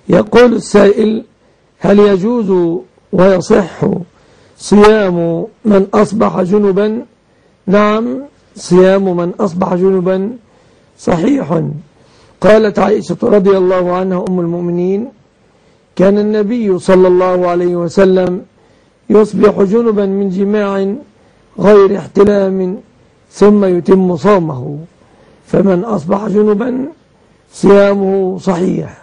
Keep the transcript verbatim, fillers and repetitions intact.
يقول السائل: هل يجوز ويصح صيام من أصبح جنبا؟ نعم، صيام من أصبح جنبا صحيح. قالت عائشة رضي الله عنها أم المؤمنين: كان النبي صلى الله عليه وسلم يصبح جنبا من جماع غير احتلام ثم يتم صومه، فمن أصبح جنبا صيامه صحيح.